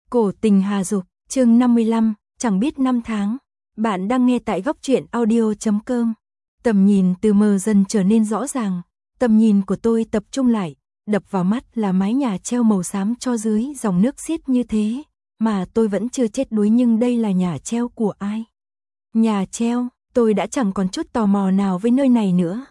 Cổ tình Hà Dục, chương 55, chẳng biết năm tháng. Bạn đang nghe tại góc truyện audio.com. Tầm nhìn từ mờ dần trở nên rõ ràng, tầm nhìn của tôi tập trung lại, đập vào mắt là mái nhà treo màu xám cho dưới dòng nước xiết như thế, mà tôi vẫn chưa chết đuối, nhưng đây là nhà treo của ai? Nhà treo, tôi đã chẳng còn chút tò mò nào với nơi này nữa.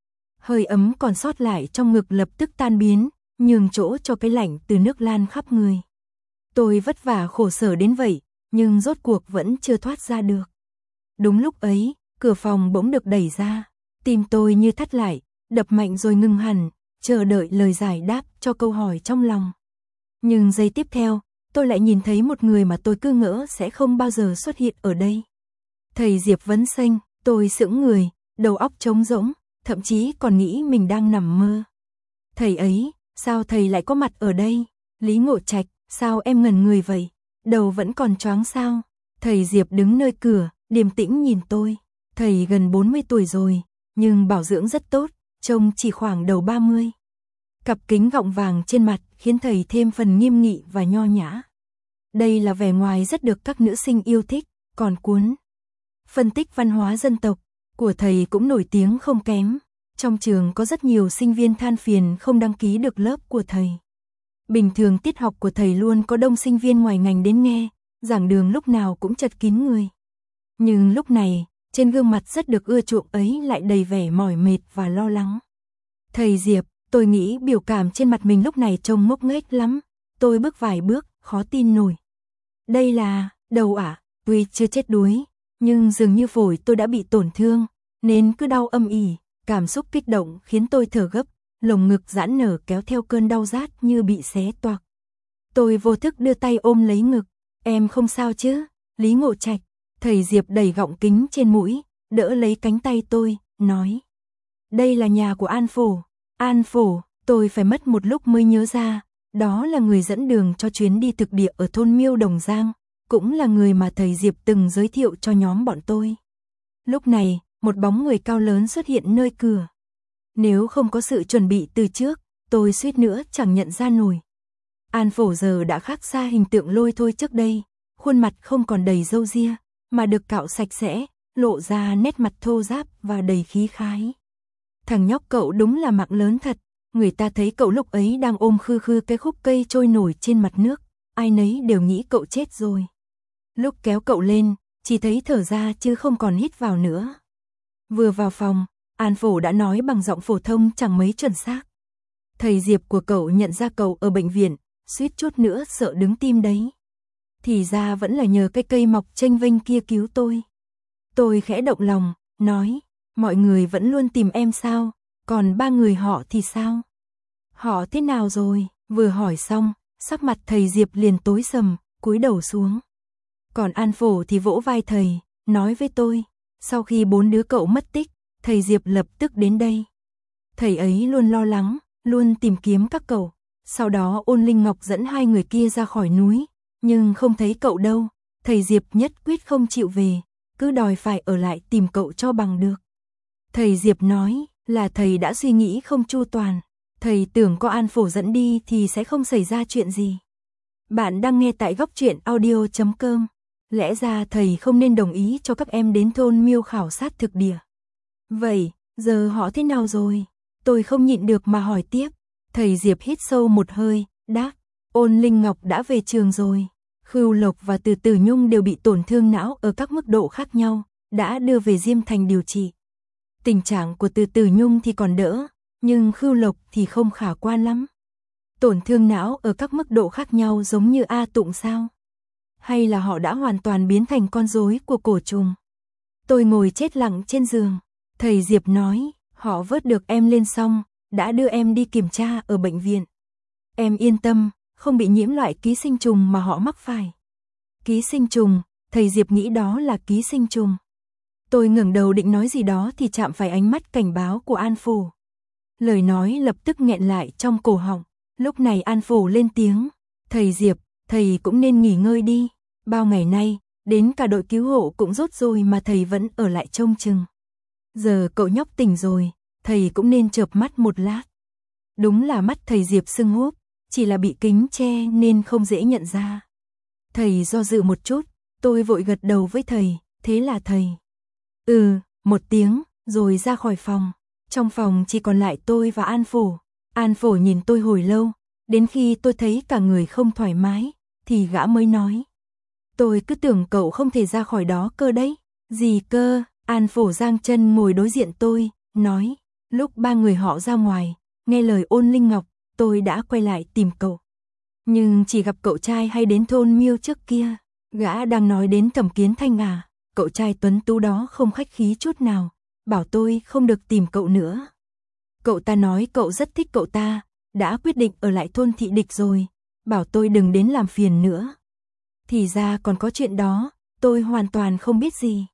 Hơi ấm còn sót lại trong ngực lập tức tan biến, nhường chỗ cho cái lạnh từ nước lan khắp người. Tôi vất vả khổ sở đến vậy, nhưng rốt cuộc vẫn chưa thoát ra được. Đúng lúc ấy, cửa phòng bỗng được đẩy ra, tim tôi như thắt lại, đập mạnh rồi ngừng hẳn, chờ đợi lời giải đáp cho câu hỏi trong lòng. Nhưng giây tiếp theo, tôi lại nhìn thấy một người mà tôi cứ ngỡ sẽ không bao giờ xuất hiện ở đây. Thầy Diệp Vấn Xanh. Tôi sững người, đầu óc trống rỗng, thậm chí còn nghĩ mình đang nằm mơ. Thầy ấy, sao thầy lại có mặt ở đây? Lý Ngộ Trạch, sao em ngẩn người vậy? Đầu vẫn còn choáng sao? Thầy Diệp đứng nơi cửa, điềm tĩnh nhìn tôi. Thầy gần 40 tuổi rồi, nhưng bảo dưỡng rất tốt, trông chỉ khoảng đầu 30. Cặp kính gọng vàng trên mặt khiến thầy thêm phần nghiêm nghị và nho nhã. Đây là vẻ ngoài rất được các nữ sinh yêu thích, còn cuốn phân tích văn hóa dân tộc của thầy cũng nổi tiếng không kém. Trong trường có rất nhiều sinh viên than phiền không đăng ký được lớp của thầy. Bình thường tiết học của thầy luôn có đông sinh viên ngoài ngành đến nghe, giảng đường lúc nào cũng chật kín người. Nhưng lúc này, trên gương mặt rất được ưa chuộng ấy lại đầy vẻ mỏi mệt và lo lắng. Thầy Diệp, tôi nghĩ biểu cảm trên mặt mình lúc này trông ngốc nghếch lắm. Tôi bước vài bước, khó tin nổi. Đây là, đầu ạ, tuy chưa chết đuối, nhưng dường như phổi tôi đã bị tổn thương, nên cứ đau âm ỉ, cảm xúc kích động khiến tôi thở gấp, lồng ngực giãn nở kéo theo cơn đau rát như bị xé toạc. Tôi vô thức đưa tay ôm lấy ngực, em không sao chứ? Lý Ngộ Trạch, thầy Diệp đẩy gọng kính trên mũi, đỡ lấy cánh tay tôi, nói. Đây là nhà của An Phổ. An Phổ, tôi phải mất một lúc mới nhớ ra, đó là người dẫn đường cho chuyến đi thực địa ở thôn Miêu Đồng Giang, cũng là người mà thầy Diệp từng giới thiệu cho nhóm bọn tôi. Lúc này, một bóng người cao lớn xuất hiện nơi cửa. Nếu không có sự chuẩn bị từ trước, tôi suýt nữa chẳng nhận ra nổi. An Phổ giờ đã khác xa hình tượng lôi thôi trước đây, khuôn mặt không còn đầy râu ria, mà được cạo sạch sẽ, lộ ra nét mặt thô ráp và đầy khí khái. Thằng nhóc cậu đúng là mạng lớn thật, người ta thấy cậu lúc ấy đang ôm khư khư cái khúc cây trôi nổi trên mặt nước, ai nấy đều nghĩ cậu chết rồi. Lúc kéo cậu lên, chỉ thấy thở ra chứ không còn hít vào nữa. Vừa vào phòng, An Phổ đã nói bằng giọng phổ thông chẳng mấy chuẩn xác. Thầy Diệp của cậu nhận ra cậu ở bệnh viện, suýt chút nữa sợ đứng tim đấy. Thì ra vẫn là nhờ cái cây mọc chênh vênh kia cứu tôi. Tôi khẽ động lòng, nói, mọi người vẫn luôn tìm em sao, còn ba người họ thì sao? Họ thế nào rồi? Vừa hỏi xong, sắc mặt thầy Diệp liền tối sầm, cúi đầu xuống. Còn An Phổ thì vỗ vai thầy, nói với tôi, sau khi 4 đứa cậu mất tích, thầy Diệp lập tức đến đây. Thầy ấy luôn lo lắng, luôn tìm kiếm các cậu. Sau đó Ôn Linh Ngọc dẫn 2 người kia ra khỏi núi, nhưng không thấy cậu đâu. Thầy Diệp nhất quyết không chịu về, cứ đòi phải ở lại tìm cậu cho bằng được. Thầy Diệp nói là thầy đã suy nghĩ không chu toàn. Thầy tưởng có An Phổ dẫn đi thì sẽ không xảy ra chuyện gì. Bạn đang nghe tại góc truyện audio.com. Lẽ ra thầy không nên đồng ý cho các em đến thôn Miêu khảo sát thực địa. Vậy, giờ họ thế nào rồi? Tôi không nhịn được mà hỏi tiếp. Thầy Diệp hít sâu một hơi, đáp, Ôn Linh Ngọc đã về trường rồi. Khưu Lộc và Từ Tử Nhung đều bị tổn thương não ở các mức độ khác nhau, đã đưa về Diêm Thành điều trị. Tình trạng của Từ Tử Nhung thì còn đỡ, nhưng Khưu Lộc thì không khả quan lắm. Tổn thương não ở các mức độ khác nhau giống như A Tụng sao? Hay là họ đã hoàn toàn biến thành con rối của cổ trùng? Tôi ngồi chết lặng trên giường. Thầy Diệp nói, họ vớt được em lên xong, đã đưa em đi kiểm tra ở bệnh viện. Em yên tâm, không bị nhiễm loại ký sinh trùng mà họ mắc phải. Ký sinh trùng, thầy Diệp nghĩ đó là ký sinh trùng. Tôi ngẩng đầu định nói gì đó thì chạm phải ánh mắt cảnh báo của An Phổ. Lời nói lập tức nghẹn lại trong cổ họng. Lúc này An Phổ lên tiếng, thầy Diệp, thầy cũng nên nghỉ ngơi đi. Bao ngày nay, đến cả đội cứu hộ cũng rốt rồi mà thầy vẫn ở lại trông chừng. Giờ cậu nhóc tỉnh rồi, thầy cũng nên chợp mắt một lát. Đúng là mắt thầy Diệp sưng húp, chỉ là bị kính che nên không dễ nhận ra. Thầy do dự một chút, tôi vội gật đầu với thầy, thế là thầy. Một tiếng, rồi ra khỏi phòng. Trong phòng chỉ còn lại tôi và An Phổ. An Phổ nhìn tôi hồi lâu, đến khi tôi thấy cả người không thoải mái, thì gã mới nói. Tôi cứ tưởng cậu không thể ra khỏi đó cơ đấy. Gì cơ? An Phổ giang chân ngồi đối diện tôi, nói. Lúc ba người họ ra ngoài, nghe lời Ôn Linh Ngọc, tôi đã quay lại tìm cậu. Nhưng chỉ gặp cậu trai hay đến thôn Miêu trước kia. Gã đang nói đến Thẩm Kiến Thanh à? Cậu trai tuấn tú đó không khách khí chút nào, bảo tôi không được tìm cậu nữa. Cậu ta nói cậu rất thích cậu ta, đã quyết định ở lại thôn Thị Địch rồi, bảo tôi đừng đến làm phiền nữa. Thì ra còn có chuyện đó, tôi hoàn toàn không biết gì.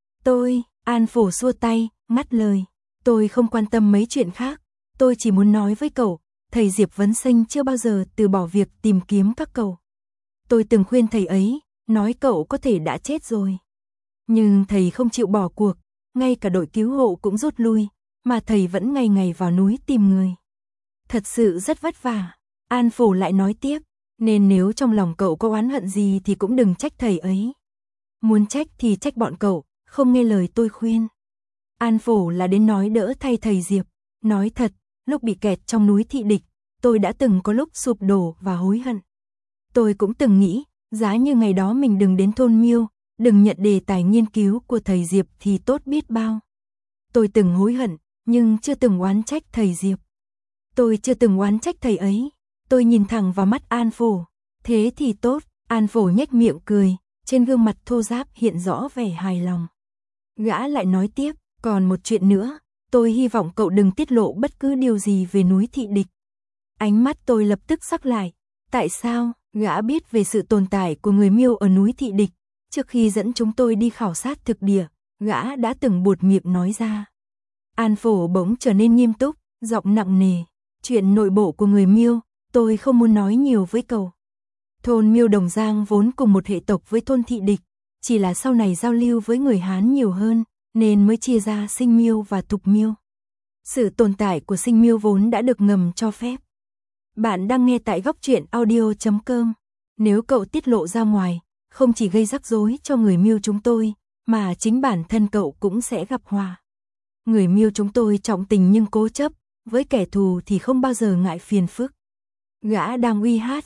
An Phổ xua tay, ngắt lời. Tôi không quan tâm mấy chuyện khác, tôi chỉ muốn nói với cậu, thầy Diệp Vấn Sinh chưa bao giờ từ bỏ việc tìm kiếm các cậu. Tôi từng khuyên thầy ấy, nói cậu có thể đã chết rồi. Nhưng thầy không chịu bỏ cuộc, ngay cả đội cứu hộ cũng rút lui, mà thầy vẫn ngày ngày vào núi tìm người. Thật sự rất vất vả. An Phổ lại nói tiếp, nên nếu trong lòng cậu có oán hận gì thì cũng đừng trách thầy ấy. Muốn trách thì trách bọn cậu, không nghe lời tôi khuyên. An Phổ là đến nói đỡ thay thầy Diệp. Nói thật, lúc bị kẹt trong núi Thị Địch, tôi đã từng có lúc sụp đổ và hối hận. Tôi cũng từng nghĩ, giá như ngày đó mình đừng đến thôn Miêu, đừng nhận đề tài nghiên cứu của thầy Diệp thì tốt biết bao. Tôi từng hối hận, nhưng chưa từng oán trách thầy Diệp. Tôi chưa từng oán trách thầy ấy. Tôi nhìn thẳng vào mắt An Phổ. Thế thì tốt. An Phổ nhếch miệng cười, trên gương mặt thô ráp hiện rõ vẻ hài lòng. Gã lại nói tiếp, còn một chuyện nữa, tôi hy vọng cậu đừng tiết lộ bất cứ điều gì về núi Thị Địch. Ánh mắt tôi lập tức sắc lại. Tại sao? Gã biết về sự tồn tại của người Miêu ở núi Thị Địch. Trước khi dẫn chúng tôi đi khảo sát thực địa, gã đã từng buột miệng nói ra. An Phổ bỗng trở nên nghiêm túc, giọng nặng nề. Chuyện nội bộ của người Miêu, tôi không muốn nói nhiều với cậu. Thôn Miêu Đồng Giang vốn cùng một hệ tộc với thôn Thị Địch, chỉ là sau này giao lưu với người Hán nhiều hơn, nên mới chia ra Sinh Miêu và Thục Miêu. Sự tồn tại của Sinh Miêu vốn đã được ngầm cho phép. Bạn đang nghe tại góc truyện audio.com. Nếu cậu tiết lộ ra ngoài, không chỉ gây rắc rối cho người Miêu chúng tôi, mà chính bản thân cậu cũng sẽ gặp họa. Người Miêu chúng tôi trọng tình nhưng cố chấp, với kẻ thù thì không bao giờ ngại phiền phức. Gã đang uy hát,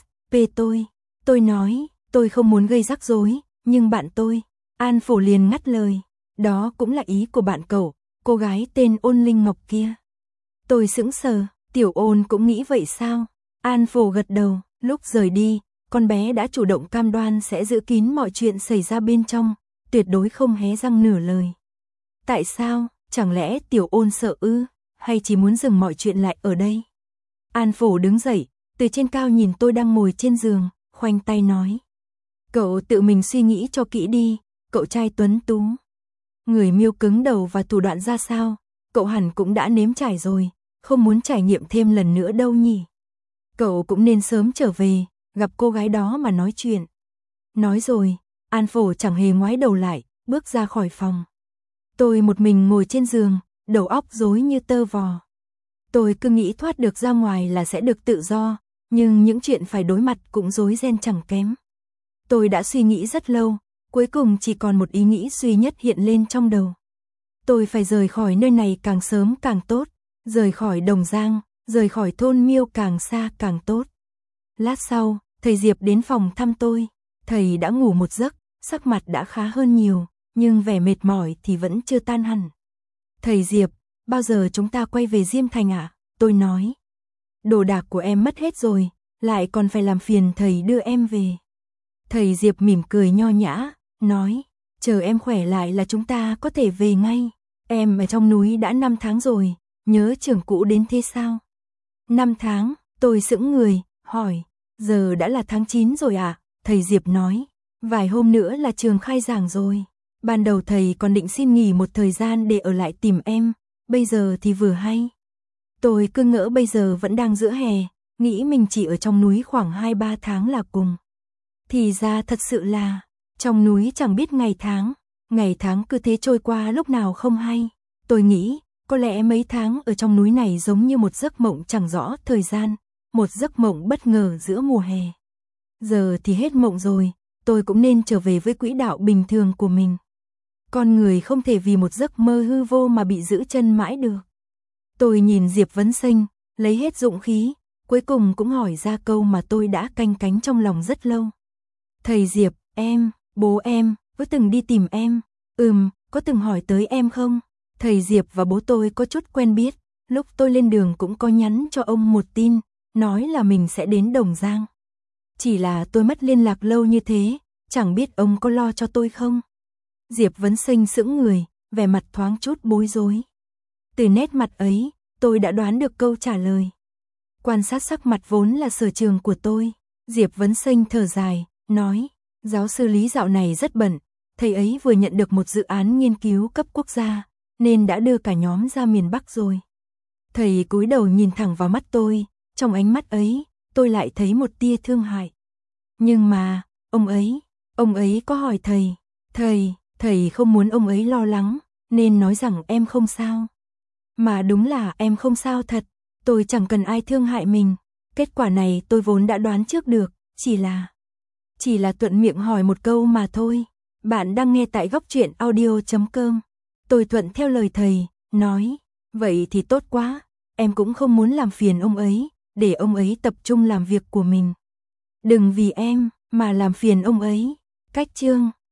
tôi nói, tôi không muốn gây rắc rối, nhưng bạn tôi, An Phổ liền ngắt lời, đó cũng là ý của bạn cậu, cô gái tên Ôn Linh Ngọc kia. Tôi sững sờ, Tiểu Ôn cũng nghĩ vậy sao? An Phổ gật đầu, lúc rời đi, con bé đã chủ động cam đoan sẽ giữ kín mọi chuyện xảy ra bên trong, tuyệt đối không hé răng nửa lời. Tại sao? Chẳng lẽ Tiểu Ôn sợ ư? Hay chỉ muốn dừng mọi chuyện lại ở đây? An Phổ đứng dậy, từ trên cao nhìn tôi đang ngồi trên giường, khoanh tay nói. Cậu tự mình suy nghĩ cho kỹ đi, cậu trai tuấn tú. Người Miêu cứng đầu và thủ đoạn ra sao, cậu hẳn cũng đã nếm trải rồi, không muốn trải nghiệm thêm lần nữa đâu nhỉ. Cậu cũng nên sớm trở về, gặp cô gái đó mà nói chuyện. Nói rồi, An Phổ chẳng hề ngoái đầu lại, bước ra khỏi phòng. Tôi một mình ngồi trên giường, đầu óc rối như tơ vò. Tôi cứ nghĩ thoát được ra ngoài là sẽ được tự do, nhưng những chuyện phải đối mặt cũng rối ren chẳng kém. Tôi đã suy nghĩ rất lâu, cuối cùng chỉ còn một ý nghĩ duy nhất hiện lên trong đầu. Tôi phải rời khỏi nơi này càng sớm càng tốt, rời khỏi Đồng Giang, rời khỏi thôn Miêu càng xa càng tốt. Lát sau, thầy Diệp đến phòng thăm tôi. Thầy đã ngủ một giấc, sắc mặt đã khá hơn nhiều, nhưng vẻ mệt mỏi thì vẫn chưa tan hẳn. Thầy Diệp, bao giờ chúng ta quay về Diêm Thành ạ? Tôi nói. Đồ đạc của em mất hết rồi, lại còn phải làm phiền thầy đưa em về. Thầy Diệp mỉm cười nho nhã, nói, chờ em khỏe lại là chúng ta có thể về ngay. Em ở trong núi đã 5 tháng rồi, nhớ trường cũ đến thế sao? 5 tháng, tôi sững người, hỏi, giờ đã là tháng 9 rồi à? Thầy Diệp nói, vài hôm nữa là trường khai giảng rồi. Ban đầu thầy còn định xin nghỉ một thời gian để ở lại tìm em, bây giờ thì vừa hay. Tôi cứ ngỡ bây giờ vẫn đang giữa hè, nghĩ mình chỉ ở trong núi khoảng 2-3 tháng là cùng. Thì ra thật sự là, trong núi chẳng biết ngày tháng cứ thế trôi qua lúc nào không hay. Tôi nghĩ, có lẽ mấy tháng ở trong núi này giống như một giấc mộng chẳng rõ thời gian, một giấc mộng bất ngờ giữa mùa hè. Giờ thì hết mộng rồi, tôi cũng nên trở về với quỹ đạo bình thường của mình. Con người không thể vì một giấc mơ hư vô mà bị giữ chân mãi được. Tôi nhìn Diệp Vấn Sinh, lấy hết dũng khí, cuối cùng cũng hỏi ra câu mà tôi đã canh cánh trong lòng rất lâu. Thầy Diệp, bố em, có từng đi tìm em? Có từng hỏi tới em không? Thầy Diệp và bố tôi có chút quen biết, lúc tôi lên đường cũng có nhắn cho ông một tin, nói là mình sẽ đến Đồng Giang. Chỉ là tôi mất liên lạc lâu như thế, chẳng biết ông có lo cho tôi không? Diệp Vấn Sinh sững người, vẻ mặt thoáng chút bối rối. Từ nét mặt ấy, tôi đã đoán được câu trả lời. Quan sát sắc mặt vốn là sở trường của tôi. Diệp Vấn Sinh thở dài, nói, giáo sư Lý dạo này rất bận, thầy ấy vừa nhận được một dự án nghiên cứu cấp quốc gia, nên đã đưa cả nhóm ra miền Bắc rồi. Thầy cúi đầu nhìn thẳng vào mắt tôi, trong ánh mắt ấy, tôi lại thấy một tia thương hại. Nhưng mà, ông ấy có hỏi thầy không muốn ông ấy lo lắng, nên nói rằng em không sao. Mà đúng là em không sao thật, tôi chẳng cần ai thương hại mình. Kết quả này tôi vốn đã đoán trước được, chỉ là thuận miệng hỏi một câu mà thôi. Bạn đang nghe tại Góc Truyện Audio.com. Tôi thuận theo lời thầy, nói, vậy thì tốt quá, em cũng không muốn làm phiền ông ấy, để ông ấy tập trung làm việc của mình. Đừng vì em mà làm phiền ông ấy. Cách chương